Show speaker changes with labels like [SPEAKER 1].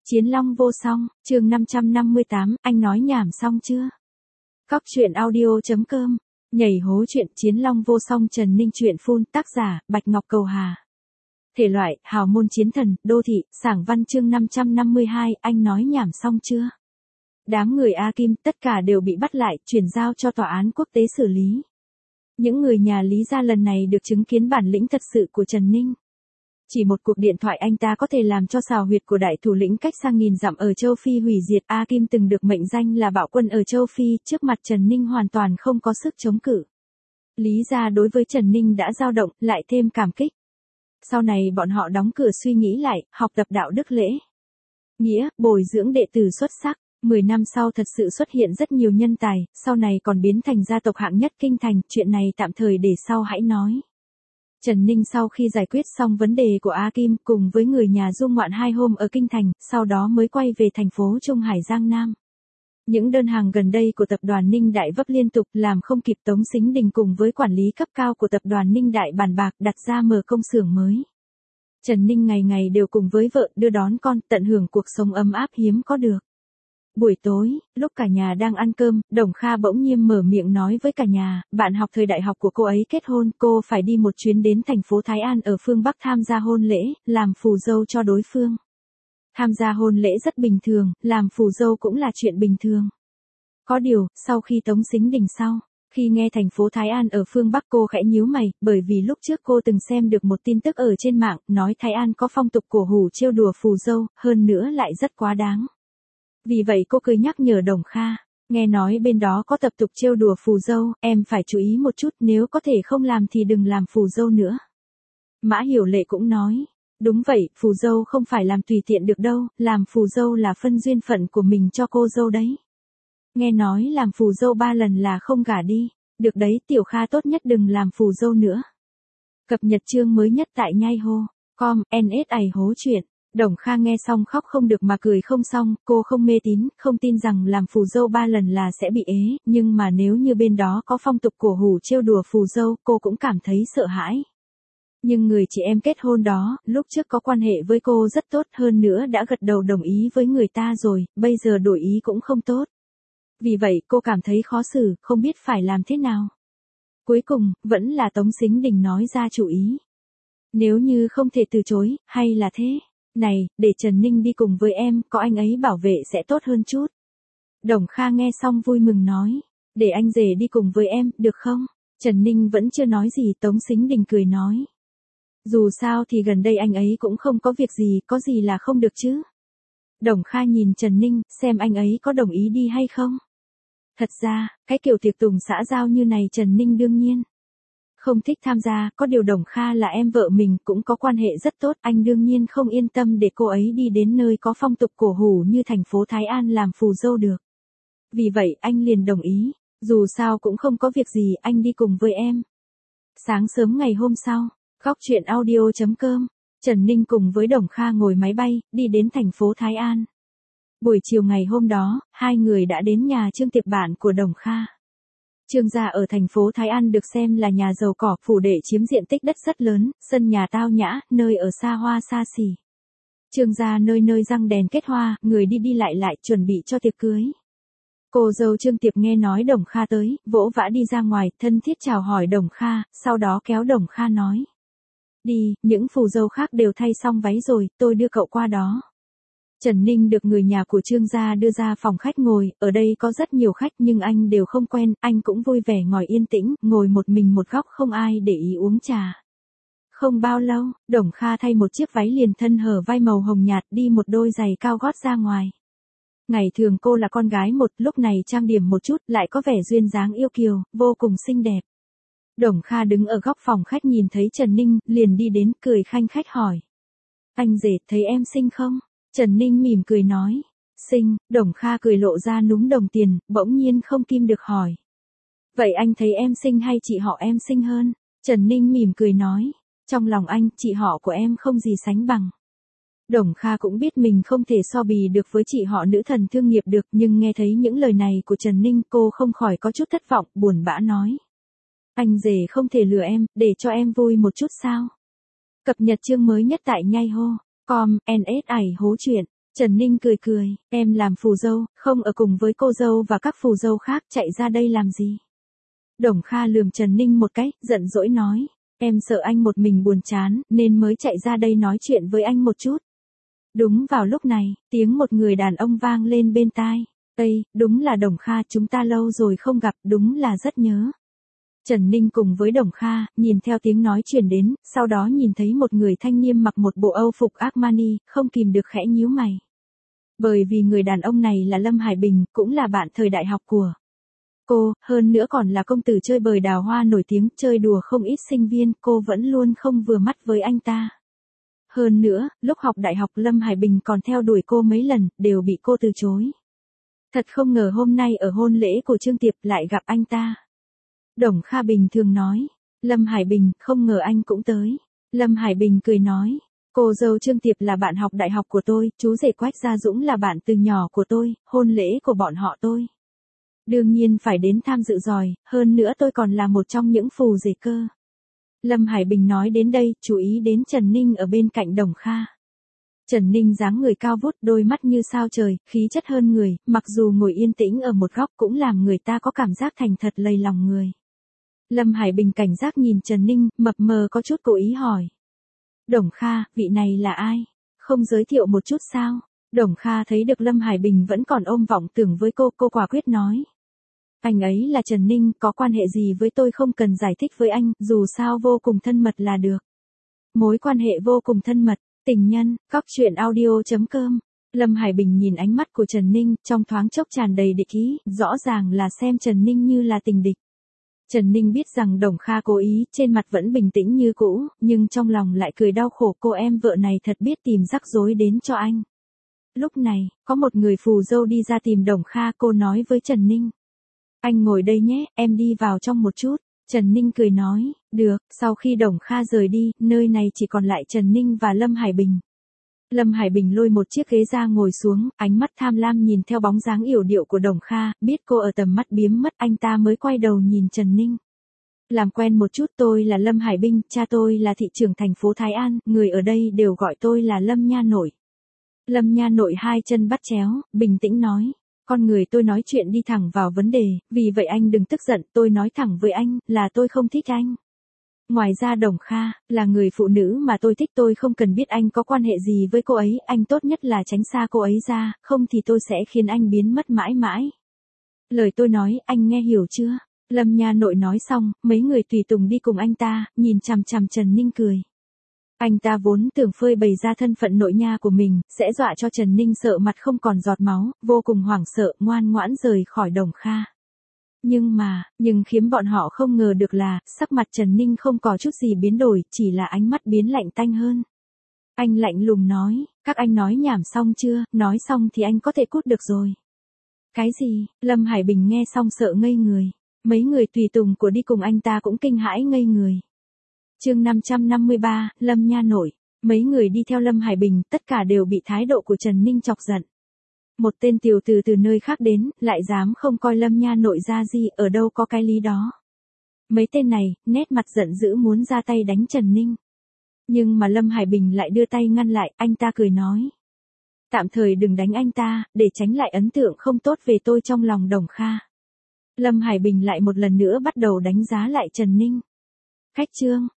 [SPEAKER 1] Chiến Long vô song, chương 558, anh nói nhảm xong chưa? Cóc truyện audio.com, nhảy hố chuyện Chiến Long vô song Trần Ninh truyện full, tác giả, Bạch Ngọc Cầu Hà. Thể loại, hào môn chiến thần, đô thị, sảng văn chương 552, anh nói nhảm xong chưa? Đám người A Kim, tất cả đều bị bắt lại, chuyển giao cho tòa án quốc tế xử lý. Những người nhà Lý gia lần này được chứng kiến bản lĩnh thật sự của Trần Ninh. Chỉ một cuộc điện thoại anh ta có thể làm cho xào huyệt của đại thủ lĩnh cách xa nghìn dặm ở châu Phi hủy diệt. A Kim từng được mệnh danh là bạo quân ở châu Phi, trước mặt Trần Ninh hoàn toàn không có sức chống cự. Lý gia đối với Trần Ninh đã dao động, lại thêm cảm kích. Sau này bọn họ đóng cửa suy nghĩ lại, học tập đạo đức lễ nghĩa, bồi dưỡng đệ tử xuất sắc. 10 năm sau thật sự xuất hiện rất nhiều nhân tài, sau này còn biến thành gia tộc hạng nhất kinh thành, chuyện này tạm thời để sau hãy nói. Trần Ninh sau khi giải quyết xong vấn đề của A Kim cùng với người nhà du ngoạn 2 hôm ở kinh thành, sau đó mới quay về thành phố Trung Hải Giang Nam. Những đơn hàng gần đây của tập đoàn Ninh Đại vấp liên tục làm không kịp. Tống Sính Đình cùng với quản lý cấp cao của tập đoàn Ninh Đại bàn bạc đặt ra mở công xưởng mới. Trần Ninh ngày ngày đều cùng với vợ đưa đón con, tận hưởng cuộc sống ấm áp hiếm có được. Buổi tối, lúc cả nhà đang ăn cơm, Đồng Kha bỗng nhiên mở miệng nói với cả nhà, bạn học thời đại học của cô ấy kết hôn, cô phải đi một chuyến đến thành phố Thái An ở phương Bắc tham gia hôn lễ, làm phù dâu cho đối phương. Tham gia hôn lễ rất bình thường, làm phù dâu cũng là chuyện bình thường. Có điều, sau khi Tống Sính Đình khi nghe thành phố Thái An ở phương Bắc cô khẽ nhíu mày, bởi vì lúc trước cô từng xem được một tin tức ở trên mạng, nói Thái An có phong tục cổ hủ trêu đùa phù dâu, hơn nữa lại rất quá đáng. Vì vậy cô cười nhắc nhở Đồng Kha, nghe nói bên đó có tập tục trêu đùa phù dâu, em phải chú ý một chút, nếu có thể không làm thì đừng làm phù dâu nữa. Mã Hiểu Lệ cũng nói, đúng vậy, phù dâu không phải làm tùy tiện được đâu, làm phù dâu là phân duyên phận của mình cho cô dâu đấy. Nghe nói làm phù dâu 3 lần là không gả đi, được đấy Tiểu Kha tốt nhất đừng làm phù dâu nữa. Cập nhật chương mới nhất tại nhaiho.com, NSA hố chuyện. Đồng Kha nghe xong khóc không được mà cười không xong, cô không mê tín, không tin rằng làm phù dâu 3 lần là sẽ bị ế, nhưng mà nếu như bên đó có phong tục cổ hủ trêu đùa phù dâu, cô cũng cảm thấy sợ hãi. Nhưng người chị em kết hôn đó, lúc trước có quan hệ với cô rất tốt, hơn nữa đã gật đầu đồng ý với người ta rồi, bây giờ đổi ý cũng không tốt. Vì vậy cô cảm thấy khó xử, không biết phải làm thế nào. Cuối cùng, vẫn là Tống Sính Đình nói ra chủ ý. Nếu như không thể từ chối, hay là thế? Này, để Trần Ninh đi cùng với em, có anh ấy bảo vệ sẽ tốt hơn chút. Đồng Kha nghe xong vui mừng nói, để anh rể đi cùng với em, được không? Trần Ninh vẫn chưa nói gì, Tống Sính Đình cười nói. Dù sao thì gần đây anh ấy cũng không có việc gì, có gì là không được chứ? Đồng Kha nhìn Trần Ninh, xem anh ấy có đồng ý đi hay không? Thật ra, cái kiểu tiệc tùng xã giao như này Trần Ninh đương nhiên không thích tham gia, có điều Đồng Kha là em vợ mình cũng có quan hệ rất tốt, anh đương nhiên không yên tâm để cô ấy đi đến nơi có phong tục cổ hủ như thành phố Thái An làm phù dâu được. Vì vậy anh liền đồng ý, dù sao cũng không có việc gì, anh đi cùng với em. Sáng sớm ngày hôm sau, Cóc truyện audio.com, Trần Ninh cùng với Đồng Kha ngồi máy bay, đi đến thành phố Thái An. Buổi chiều ngày hôm đó, hai người đã đến nhà Trương Tiệp bạn của Đồng Kha. Trương gia ở thành phố Thái An được xem là nhà giàu có, phủ đệ chiếm diện tích đất rất lớn, sân nhà tao nhã, nơi ở xa hoa xa xỉ. Trương gia nơi nơi răng đèn kết hoa, người đi đi lại chuẩn bị cho tiệc cưới. Cô dâu Trương Tiệp nghe nói Đồng Kha tới, vỗ vã đi ra ngoài, thân thiết chào hỏi Đồng Kha, sau đó kéo Đồng Kha nói. Đi, những phù dâu khác đều thay xong váy rồi, tôi đưa cậu qua đó. Trần Ninh được người nhà của Trương gia đưa ra phòng khách ngồi, ở đây có rất nhiều khách nhưng anh đều không quen, anh cũng vui vẻ ngồi yên tĩnh, ngồi một mình một góc không ai để ý uống trà. Không bao lâu, Đồng Kha thay một chiếc váy liền thân hở vai màu hồng nhạt đi một đôi giày cao gót ra ngoài. Ngày thường cô là con gái một, lúc này trang điểm một chút lại có vẻ duyên dáng yêu kiều, vô cùng xinh đẹp. Đồng Kha đứng ở góc phòng khách nhìn thấy Trần Ninh, liền đi đến cười khanh khách hỏi. Anh rể thấy em xinh không? Trần Ninh mỉm cười nói, xinh. Đồng Kha cười lộ ra núm đồng tiền, bỗng nhiên không kim được hỏi. Vậy anh thấy em xinh hay chị họ em xinh hơn? Trần Ninh mỉm cười nói, trong lòng anh, chị họ của em không gì sánh bằng. Đồng Kha cũng biết mình không thể so bì được với chị họ nữ thần thương nghiệp được, nhưng nghe thấy những lời này của Trần Ninh cô không khỏi có chút thất vọng, buồn bã nói. Anh rể không thể lừa em, để cho em vui một chút sao? Cập nhật chương mới nhất tại nhaiho.com, NSA hố chuyện. Trần Ninh cười cười, em làm phù dâu, không ở cùng với cô dâu và các phù dâu khác chạy ra đây làm gì? Đồng Kha lườm Trần Ninh một cái, giận dỗi nói, em sợ anh một mình buồn chán, nên mới chạy ra đây nói chuyện với anh một chút. Đúng vào lúc này, tiếng một người đàn ông vang lên bên tai. Ây, đúng là Đồng Kha, chúng ta lâu rồi không gặp, đúng là rất nhớ. Trần Ninh cùng với Đồng Kha, nhìn theo tiếng nói truyền đến, sau đó nhìn thấy một người thanh niên mặc một bộ âu phục Armani, không kìm được khẽ nhíu mày. Bởi vì người đàn ông này là Lâm Hải Bình, cũng là bạn thời đại học của cô, hơn nữa còn là công tử chơi bời đào hoa nổi tiếng, chơi đùa không ít sinh viên, cô vẫn luôn không vừa mắt với anh ta. Hơn nữa, lúc học đại học Lâm Hải Bình còn theo đuổi cô mấy lần, đều bị cô từ chối. Thật không ngờ hôm nay ở hôn lễ của Trương Tiệp lại gặp anh ta. Đồng Kha bình thường nói, Lâm Hải Bình, không ngờ anh cũng tới. Lâm Hải Bình cười nói, cô dâu Trương Tiệp là bạn học đại học của tôi, chú rể Quách Gia Dũng là bạn từ nhỏ của tôi, hôn lễ của bọn họ tôi đương nhiên phải đến tham dự rồi, hơn nữa tôi còn là một trong những phù rể cơ. Lâm Hải Bình nói đến đây, chú ý đến Trần Ninh ở bên cạnh Đồng Kha. Trần Ninh dáng người cao vút, đôi mắt như sao trời, khí chất hơn người, mặc dù ngồi yên tĩnh ở một góc cũng làm người ta có cảm giác thành thật lây lòng người. Lâm Hải Bình cảnh giác nhìn Trần Ninh, mập mờ có chút cố ý hỏi. Đồng Kha, vị này là ai? Không giới thiệu một chút sao? Đồng Kha thấy được Lâm Hải Bình vẫn còn ôm vọng tưởng với cô quả quyết nói. Anh ấy là Trần Ninh, có quan hệ gì với tôi không cần giải thích với anh, dù sao vô cùng thân mật là được. Mối quan hệ vô cùng thân mật, tình nhân, cóc truyện audio.com. Lâm Hải Bình nhìn ánh mắt của Trần Ninh, trong thoáng chốc tràn đầy địch ý, rõ ràng là xem Trần Ninh như là tình địch. Trần Ninh biết rằng Đồng Kha cố ý, trên mặt vẫn bình tĩnh như cũ, nhưng trong lòng lại cười đau khổ, cô em vợ này thật biết tìm rắc rối đến cho anh. Lúc này, có một người phù dâu đi ra tìm Đồng Kha, cô nói với Trần Ninh. Anh ngồi đây nhé, em đi vào trong một chút. Trần Ninh cười nói, được, sau khi Đồng Kha rời đi, nơi này chỉ còn lại Trần Ninh và Lâm Hải Bình. Lâm Hải Bình lôi một chiếc ghế ra ngồi xuống, ánh mắt tham lam nhìn theo bóng dáng yểu điệu của Đồng Kha, biết cô ở tầm mắt biếm mất anh ta mới quay đầu nhìn Trần Ninh. Làm quen một chút, tôi là Lâm Hải Bình, cha tôi là thị trưởng thành phố Thái An, người ở đây đều gọi tôi là Lâm Nha Nội. Lâm Nha Nội hai chân bắt chéo, bình tĩnh nói. Con người tôi nói chuyện đi thẳng vào vấn đề, vì vậy anh đừng tức giận, tôi nói thẳng với anh, là tôi không thích anh. Ngoài ra Đồng Kha, là người phụ nữ mà tôi thích, tôi không cần biết anh có quan hệ gì với cô ấy, anh tốt nhất là tránh xa cô ấy ra, không thì tôi sẽ khiến anh biến mất mãi mãi. Lời tôi nói, anh nghe hiểu chưa? Lâm Nha Nội nói xong, mấy người tùy tùng đi cùng anh ta, nhìn chằm chằm Trần Ninh cười. Anh ta vốn tưởng phơi bày ra thân phận nội nha của mình, sẽ dọa cho Trần Ninh sợ mặt không còn giọt máu, vô cùng hoảng sợ, ngoan ngoãn rời khỏi Đồng Kha. Nhưng khiến bọn họ không ngờ được là, sắc mặt Trần Ninh không có chút gì biến đổi, chỉ là ánh mắt biến lạnh tanh hơn. Anh lạnh lùng nói, các anh nói nhảm xong chưa, nói xong thì anh có thể cút được rồi. Cái gì? Lâm Hải Bình nghe xong sợ ngây người. Mấy người tùy tùng của đi cùng anh ta cũng kinh hãi ngây người. Chương 553, Lâm Nha Nội. Mấy người đi theo Lâm Hải Bình, tất cả đều bị thái độ của Trần Ninh chọc giận. Một tên tiểu tử từ nơi khác đến, lại dám không coi Lâm Nha Nội ra gì, ở đâu có cái lý đó. Mấy tên này, nét mặt giận dữ muốn ra tay đánh Trần Ninh. Nhưng mà Lâm Hải Bình lại đưa tay ngăn lại, anh ta cười nói. Tạm thời đừng đánh anh ta, để tránh lại ấn tượng không tốt về tôi trong lòng Đồng Kha. Lâm Hải Bình lại một lần nữa bắt đầu đánh giá lại Trần Ninh. Khách trương,